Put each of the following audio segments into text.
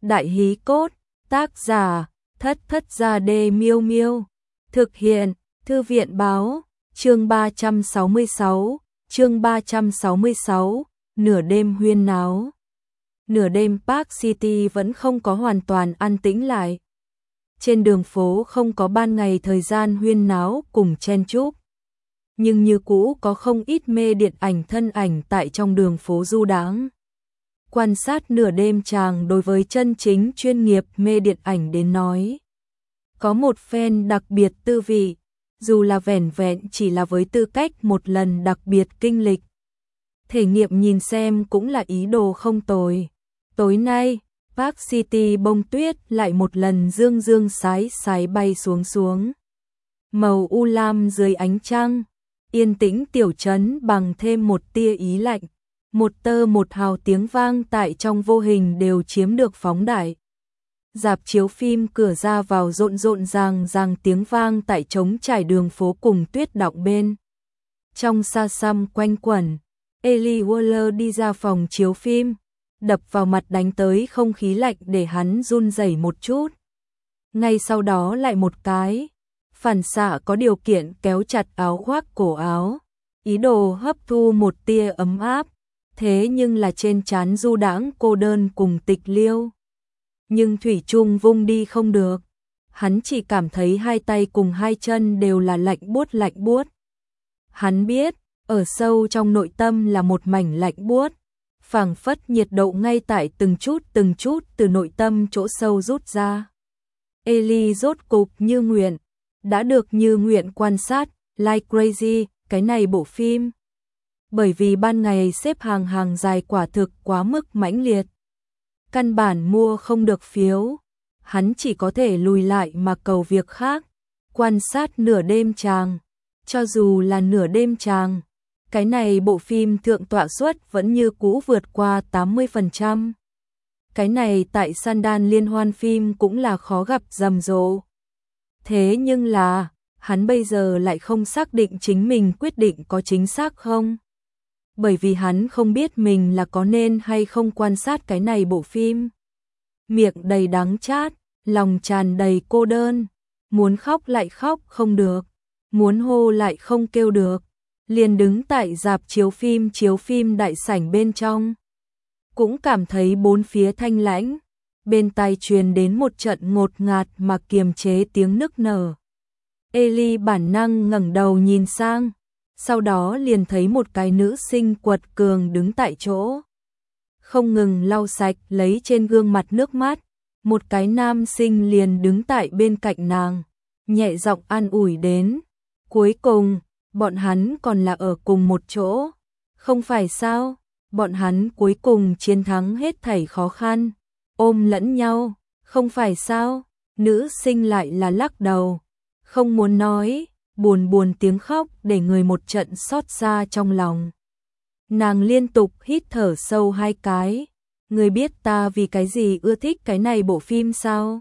Đại hí cốt, tác giả, Thất Thất Gia Đê Miêu Miêu. Thực hiện, Thư viện báo, chương 366, nửa đêm huyên náo. Nửa đêm Park City vẫn không có hoàn toàn an tĩnh lại. Trên đường phố không có ban ngày thời gian huyên náo cùng chen chúc. Nhưng như cũ có không ít mê điện ảnh thân ảnh tại trong đường phố du đãng. Quan sát nửa đêm chàng đối với chân chính chuyên nghiệp mê điện ảnh đến nói. Có một phen đặc biệt tư vị, dù là vẻn vẹn chỉ là với tư cách một lần đặc biệt kinh lịch. Thể nghiệm nhìn xem cũng là ý đồ không tồi. Tối nay, Park City bông tuyết lại một lần dương dương sái sái bay xuống xuống. Màu u lam dưới ánh trăng, yên tĩnh tiểu trấn bằng thêm một tia ý lạnh. Một tơ một hào tiếng vang tại trong vô hình đều chiếm được phóng đại. Rạp chiếu phim cửa ra vào rộn rộn ràng tiếng vang tại trống trải đường phố cùng tuyết đọng bên. Trong xa xăm quanh quẩn, Ellie Waller đi ra phòng chiếu phim, đập vào mặt đánh tới không khí lạnh để hắn run rẩy một chút. Ngay sau đó lại một cái, phản xạ có điều kiện kéo chặt áo khoác cổ áo, ý đồ hấp thu một tia ấm áp. Thế nhưng là trên trán du đãng cô đơn cùng tịch liêu. Nhưng thủy chung vung đi không được. Hắn chỉ cảm thấy hai tay cùng hai chân đều là lạnh buốt. Hắn biết, ở sâu trong nội tâm là một mảnh lạnh buốt, phảng phất nhiệt độ ngay tại từng chút từ nội tâm chỗ sâu rút ra. Ellie rốt cục như nguyện, đã được như nguyện quan sát Like Crazy, cái này bộ phim. Bởi vì ban ngày xếp hàng dài quả thực quá mức mãnh liệt. Căn bản mua không được phiếu, hắn chỉ có thể lùi lại mà cầu việc khác, quan sát nửa đêm chàng. Cho dù là nửa đêm chàng, cái này bộ phim thượng tọa suất vẫn như cũ vượt qua 80%. Cái này tại Sundance liên hoan phim cũng là khó gặp rầm rộ. Thế nhưng là, hắn bây giờ lại không xác định chính mình quyết định có chính xác không. Bởi vì hắn không biết mình là có nên hay không quan sát cái này bộ phim. Miệng đầy đắng chát, lòng tràn đầy cô đơn, muốn khóc lại khóc không được, muốn hô lại không kêu được, liền đứng tại rạp chiếu phim đại sảnh bên trong. Cũng cảm thấy bốn phía thanh lãnh, bên tai truyền đến một trận ngột ngạt mà kiềm chế tiếng nức nở. Ellie bản năng ngẩng đầu nhìn sang. Sau đó liền thấy một cái nữ sinh quật cường đứng tại chỗ, không ngừng lau sạch lấy trên gương mặt nước mắt. Một cái nam sinh liền đứng tại bên cạnh nàng, nhẹ giọng an ủi đến. Cuối cùng, bọn hắn còn là ở cùng một chỗ. Không phải sao, bọn hắn cuối cùng chiến thắng hết thảy khó khăn, ôm lẫn nhau. Không phải sao, nữ sinh lại là lắc đầu, không muốn nói. Buồn tiếng khóc để người một trận xót xa trong lòng. Nàng liên tục hít thở sâu hai cái. Ngươi biết ta vì cái gì ưa thích cái này bộ phim sao?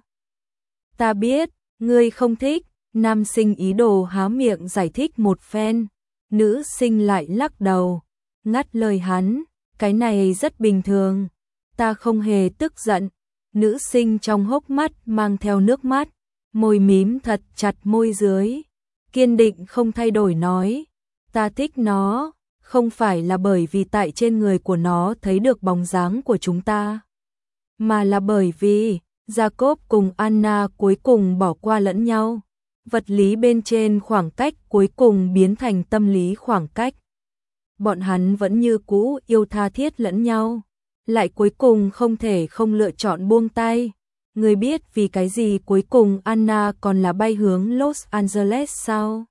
Ta biết, ngươi không thích. Nam sinh ý đồ há miệng giải thích một phen. Nữ sinh lại lắc đầu, ngắt lời hắn. Cái này rất bình thường. Ta không hề tức giận. Nữ sinh trong hốc mắt mang theo nước mắt, môi mím thật chặt môi dưới. Kiên định không thay đổi nói, ta thích nó, không phải là bởi vì tại trên người của nó thấy được bóng dáng của chúng ta, mà là bởi vì Jacob cùng Anna cuối cùng bỏ qua lẫn nhau. Vật lý bên trên khoảng cách cuối cùng biến thành tâm lý khoảng cách. Bọn hắn vẫn như cũ yêu tha thiết lẫn nhau, lại cuối cùng không thể không lựa chọn buông tay. Ngươi biết vì cái gì cuối cùng Anna còn là bay hướng Los Angeles sao?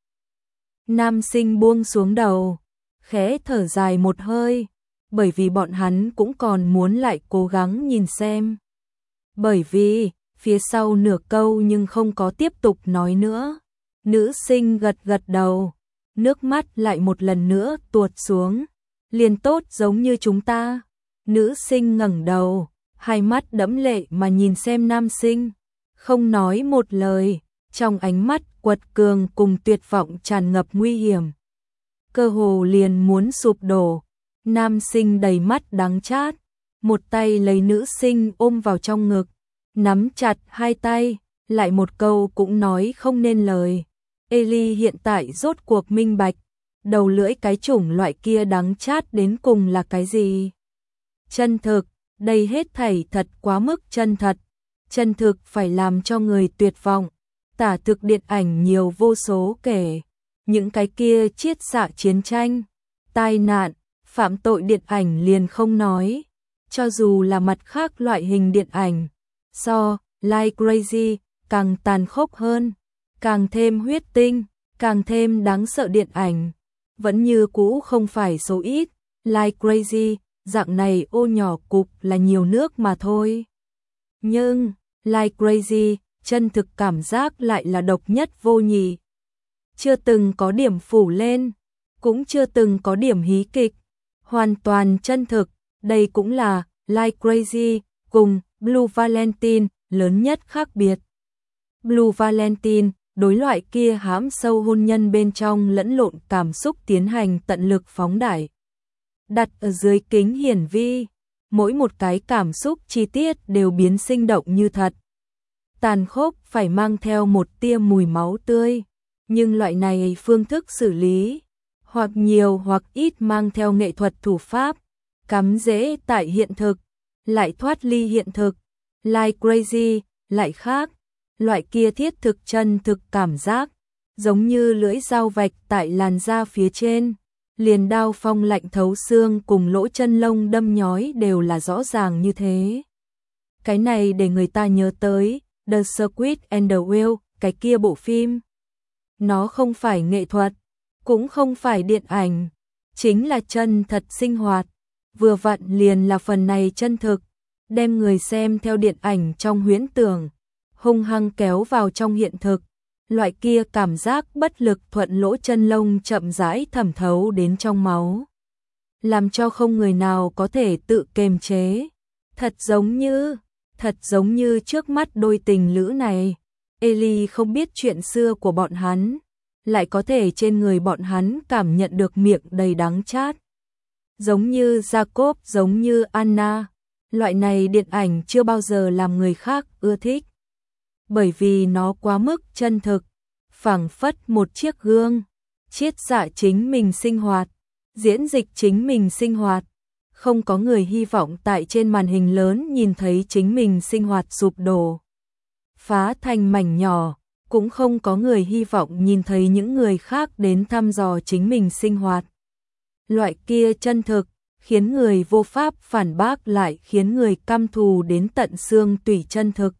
Nam sinh buông xuống đầu, khẽ thở dài một hơi, bởi vì bọn hắn cũng còn muốn lại cố gắng nhìn xem. Bởi vì, phía sau nửa câu nhưng không có tiếp tục nói nữa. Nữ sinh gật đầu, nước mắt lại một lần nữa tuột xuống. Liền tốt giống như chúng ta. Nữ sinh ngẩng đầu, hai mắt đẫm lệ mà nhìn xem nam sinh, không nói một lời, trong ánh mắt quật cường cùng tuyệt vọng tràn ngập nguy hiểm. Cơ hồ liền muốn sụp đổ. Nam sinh đầy mắt đắng chát, một tay lấy nữ sinh ôm vào trong ngực, nắm chặt hai tay, lại một câu cũng nói không nên lời. Ellie hiện tại rốt cuộc minh bạch, đầu lưỡi cái chủng loại kia đắng chát đến cùng là cái gì? Chân thực, đây hết thảy thật quá mức chân thật. Chân thực phải làm cho người tuyệt vọng. Tả thực điện ảnh nhiều vô số kể. Những cái kia chiết xạ chiến tranh, tai nạn, phạm tội điện ảnh liền không nói. Cho dù là mặt khác loại hình điện ảnh, so, Like Crazy, càng tàn khốc hơn, càng thêm huyết tinh, càng thêm đáng sợ điện ảnh. Vẫn như cũ không phải số ít, Like Crazy, dạng này ô nhỏ cục là nhiều nước mà thôi. Nhưng, Like Crazy, chân thực cảm giác lại là độc nhất vô nhị. Chưa từng có điểm phủ lên, cũng chưa từng có điểm hí kịch, hoàn toàn chân thực. Đây cũng là Like Crazy cùng Blue Valentine lớn nhất khác biệt. Blue Valentine, đối loại kia hãm sâu hôn nhân bên trong lẫn lộn cảm xúc tiến hành tận lực phóng đại. Đặt ở dưới kính hiển vi, mỗi một cái cảm xúc chi tiết đều biến sinh động như thật. Tàn khốc phải mang theo một tia mùi máu tươi, nhưng loại này phương thức xử lý, hoặc nhiều hoặc ít mang theo nghệ thuật thủ pháp, cắm rễ tại hiện thực, lại thoát ly hiện thực. Like Crazy, lại khác, loại kia thiết thực chân thực cảm giác, giống như lưỡi dao vạch tại làn da phía trên, liền đao phong lạnh thấu xương cùng lỗ chân lông đâm nhói đều là rõ ràng như thế. Cái này để người ta nhớ tới The Squid and the Whale, cái kia bộ phim. Nó không phải nghệ thuật, cũng không phải điện ảnh, chính là chân thật sinh hoạt. Vừa vặn liền là phần này chân thực, đem người xem theo điện ảnh trong huyễn tưởng, hung hăng kéo vào trong hiện thực. Loại kia cảm giác bất lực thuận lỗ chân lông chậm rãi thẩm thấu đến trong máu, làm cho không người nào có thể tự kiềm chế. Thật giống như trước mắt đôi tình lữ này. Ellie không biết chuyện xưa của bọn hắn, lại có thể trên người bọn hắn cảm nhận được miệng đầy đắng chát. Giống như Jacob, giống như Anna, loại này điện ảnh chưa bao giờ làm người khác ưa thích. Bởi vì nó quá mức chân thực, phảng phất một chiếc gương, chiết xạ chính mình sinh hoạt, diễn dịch chính mình sinh hoạt. Không có người hy vọng tại trên màn hình lớn nhìn thấy chính mình sinh hoạt sụp đổ, phá thành mảnh nhỏ, cũng không có người hy vọng nhìn thấy những người khác đến thăm dò chính mình sinh hoạt. Loại kia chân thực, khiến người vô pháp phản bác, lại khiến người căm thù đến tận xương tủy chân thực.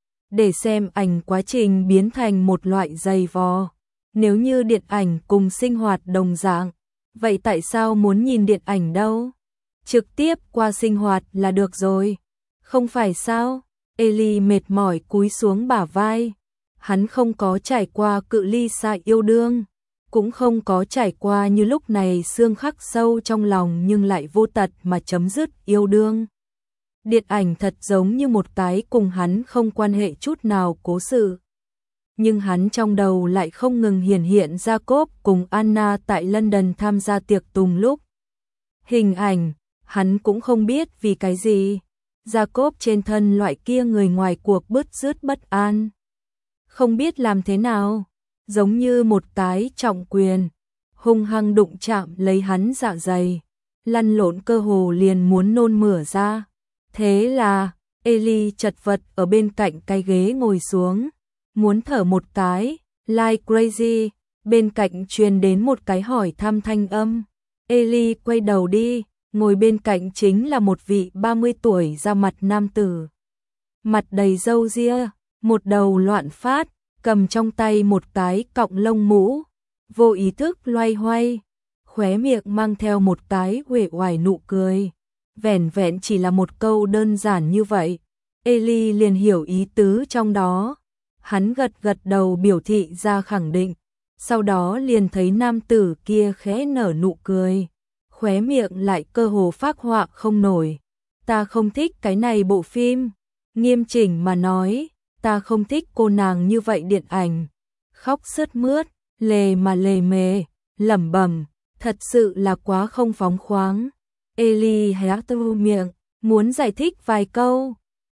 Để xem ảnh quá trình biến thành một loại giày vò. Nếu như điện ảnh cùng sinh hoạt đồng dạng, vậy tại sao muốn nhìn điện ảnh đâu? Trực tiếp qua sinh hoạt là được rồi. Không phải sao? Ellie mệt mỏi cúi xuống bả vai. Hắn không có trải qua cự ly xa yêu đương, cũng không có trải qua như lúc này xương khắc sâu trong lòng nhưng lại vô tật mà chấm dứt yêu đương. Điện ảnh thật giống như một cái cùng hắn không quan hệ chút nào cố sự. Nhưng hắn trong đầu lại không ngừng hiển hiện Jacob cùng Anna tại London tham gia tiệc tùng lúc. Hình ảnh, hắn cũng không biết vì cái gì. Jacob trên thân loại kia người ngoài cuộc bứt rứt bất an. Không biết làm thế nào, giống như một cái trọng quyền, hung hăng đụng chạm lấy hắn dạ dày, lăn lộn cơ hồ liền muốn nôn mửa ra. Thế là, Ellie chật vật ở bên cạnh cái ghế ngồi xuống, muốn thở một cái. Like Crazy, bên cạnh truyền đến một cái hỏi thăm thanh âm. Ellie quay đầu đi, ngồi bên cạnh chính là một vị 30 tuổi da mặt nam tử. Mặt đầy râu ria, một đầu loạn phát, cầm trong tay một cái cọng lông mũ, vô ý thức loay hoay, khóe miệng mang theo một cái uể oải nụ cười. Vẻn vẹn chỉ là một câu đơn giản như vậy, Ellie liền hiểu ý tứ trong đó. Hắn gật gật đầu biểu thị ra khẳng định, sau đó liền thấy nam tử kia khẽ nở nụ cười, khóe miệng lại cơ hồ phác họa không nổi. Ta không thích cái này bộ phim, nghiêm chỉnh mà nói, ta không thích cô nàng như vậy điện ảnh. Khóc sướt mướt, lề mà lề mề, lẩm bẩm, thật sự là quá không phóng khoáng. Ellie hé to miệng, muốn giải thích vài câu,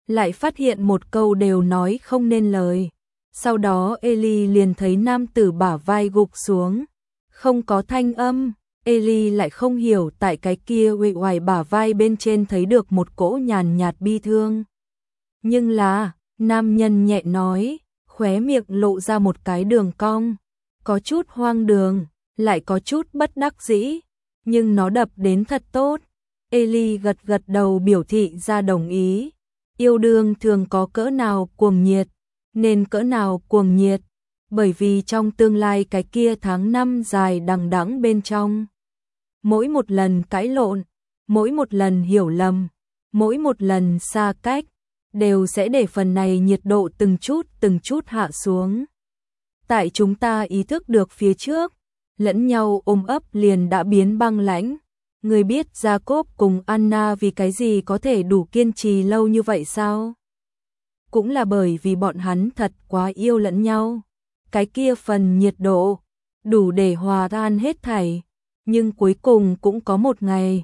lại phát hiện một câu đều nói không nên lời. Sau đó Ellie liền thấy nam tử bả vai gục xuống, không có thanh âm. Ellie lại không hiểu tại cái kia uể oải bả vai bên trên thấy được một cỗ nhàn nhạt bi thương. Nhưng là, nam nhân nhẹ nói, khóe miệng lộ ra một cái đường cong, có chút hoang đường, lại có chút bất đắc dĩ, nhưng nó đập đến thật tốt. Ellie gật gật đầu biểu thị ra đồng ý. Yêu đương thường có cỡ nào cuồng nhiệt, nên cỡ nào cuồng nhiệt, bởi vì trong tương lai cái kia tháng năm dài đằng đẵng bên trong. Mỗi một lần cãi lộn, mỗi một lần hiểu lầm, mỗi một lần xa cách, đều sẽ để phần này nhiệt độ từng chút hạ xuống. Tại chúng ta ý thức được phía trước, lẫn nhau ôm ấp liền đã biến băng lãnh. Người biết Jacob cùng Anna vì cái gì có thể đủ kiên trì lâu như vậy sao? Cũng là bởi vì bọn hắn thật quá yêu lẫn nhau. Cái kia phần nhiệt độ, đủ để hòa tan hết thảy. Nhưng cuối cùng cũng có một ngày,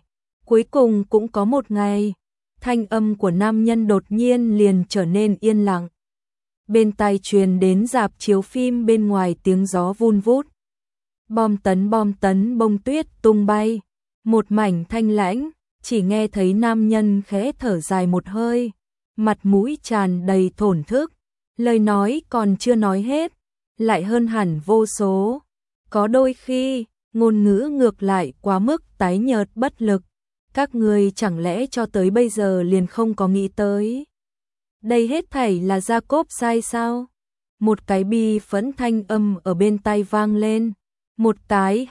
thanh âm của nam nhân đột nhiên liền trở nên yên lặng. Bên tai truyền đến rạp chiếu phim bên ngoài tiếng gió vun vút. Bom tấn bông tuyết tung bay. Một mảnh thanh lãnh, chỉ nghe thấy nam nhân khẽ thở dài một hơi, mặt mũi tràn đầy thổn thức, lời nói còn chưa nói hết, lại hơn hẳn vô số. Có đôi khi, ngôn ngữ ngược lại quá mức tái nhợt bất lực, các người chẳng lẽ cho tới bây giờ liền không có nghĩ tới. Đây hết thảy là Jacob sai sao? Một cái bi phẫn thanh âm ở bên tai vang lên, một cái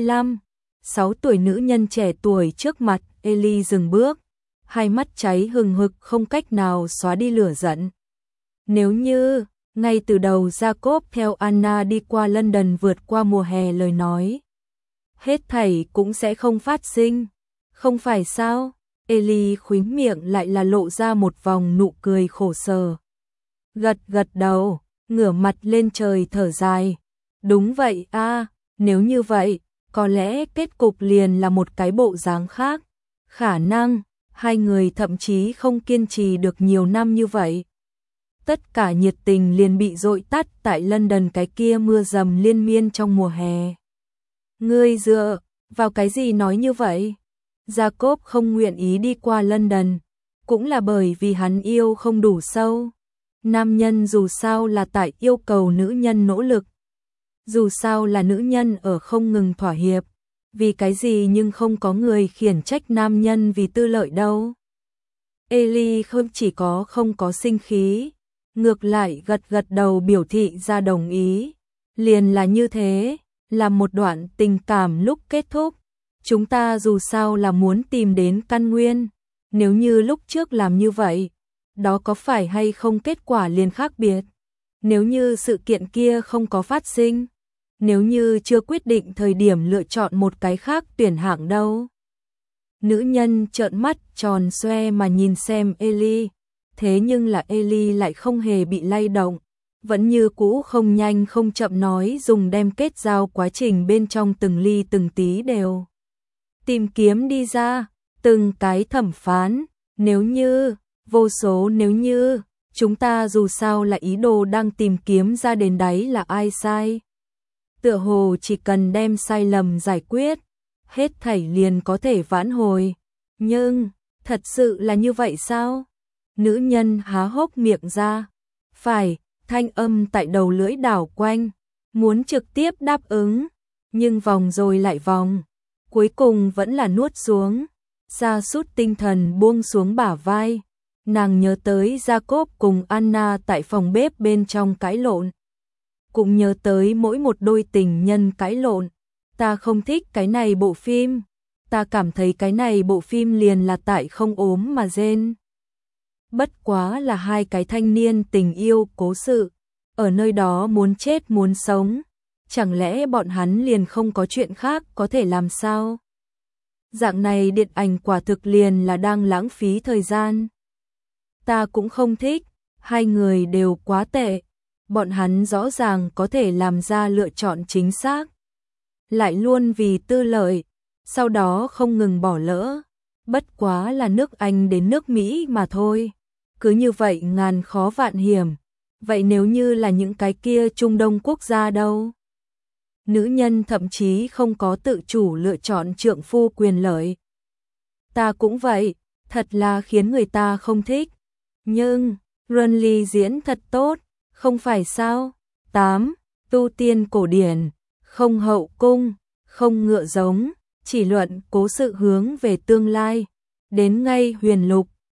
25-6 tuổi nữ nhân trẻ tuổi trước mặt. Ellie dừng bước, hai mắt cháy hừng hực không cách nào xóa đi lửa giận. Nếu như, ngay từ đầu Jacob theo Anna đi qua London vượt qua mùa hè lời nói, hết thảy cũng sẽ không phát sinh, không phải sao? Ellie khóe miệng lại là lộ ra một vòng nụ cười khổ sở. Gật gật đầu, ngửa mặt lên trời thở dài. Đúng vậy a, nếu như vậy, có lẽ kết cục liền là một cái bộ dáng khác. Khả năng, hai người thậm chí không kiên trì được nhiều năm như vậy. Tất cả nhiệt tình liền bị dội tắt tại London cái kia mưa dầm liên miên trong mùa hè. Ngươi dựa vào cái gì nói như vậy? Jacob không nguyện ý đi qua London, cũng là bởi vì hắn yêu không đủ sâu. Nam nhân dù sao là tại yêu cầu nữ nhân nỗ lực. Dù sao là nữ nhân ở không ngừng thỏa hiệp. Vì cái gì nhưng không có người khiển trách nam nhân vì tư lợi đâu. Ellie không chỉ có không có sinh khí, ngược lại gật gật đầu biểu thị ra đồng ý. Liền là như thế, là một đoạn tình cảm lúc kết thúc. Chúng ta dù sao là muốn tìm đến căn nguyên. Nếu như lúc trước làm như vậy, đó có phải hay không kết quả liền khác biệt. Nếu như sự kiện kia không có phát sinh, nếu như chưa quyết định thời điểm lựa chọn một cái khác tuyển hạng đâu. Nữ nhân trợn mắt tròn xoe mà nhìn xem Ellie, thế nhưng là Ellie lại không hề bị lay động, vẫn như cũ không nhanh không chậm nói dùng đem kết giao quá trình bên trong từng ly từng tí đều tìm kiếm đi ra, từng cái thẩm phán, nếu như, vô số nếu như, chúng ta dù sao là ý đồ đang tìm kiếm ra đến đáy là ai sai. Tựa hồ chỉ cần đem sai lầm giải quyết, hết thảy liền có thể vãn hồi. Nhưng, thật sự là như vậy sao? Nữ nhân há hốc miệng ra. Phải, thanh âm tại đầu lưỡi đảo quanh, muốn trực tiếp đáp ứng, nhưng vòng rồi lại vòng, cuối cùng vẫn là nuốt xuống. Sa sút tinh thần buông xuống bả vai, nàng nhớ tới Jacob cùng Anna tại phòng bếp bên trong cãi lộn. Cũng nhớ tới mỗi một đôi tình nhân cãi lộn. Ta không thích cái này bộ phim. Ta cảm thấy cái này bộ phim liền là tại không ốm mà rên. Bất quá là hai cái thanh niên tình yêu cố sự. Ở nơi đó muốn chết muốn sống. Chẳng lẽ bọn hắn liền không có chuyện khác có thể làm sao? Dạng này điện ảnh quả thực liền là đang lãng phí thời gian. Ta cũng không thích. Hai người đều quá tệ. Bọn hắn rõ ràng có thể làm ra lựa chọn chính xác, lại luôn vì tư lợi, sau đó không ngừng bỏ lỡ. Bất quá là nước Anh đến nước Mỹ mà thôi. cứ như vậy ngàn khó vạn hiểm. Vậy nếu như là những cái kia Trung Đông quốc gia đâu? Nữ nhân thậm chí không có tự chủ lựa chọn trượng phu quyền lợi. Ta cũng vậy, thật là khiến người ta không thích. Nhưng, Renly diễn thật tốt, không phải sao? 8. Tu tiên cổ điển, không hậu cung, không ngựa giống, chỉ luận cố sự hướng về tương lai. Đến ngay huyền lục,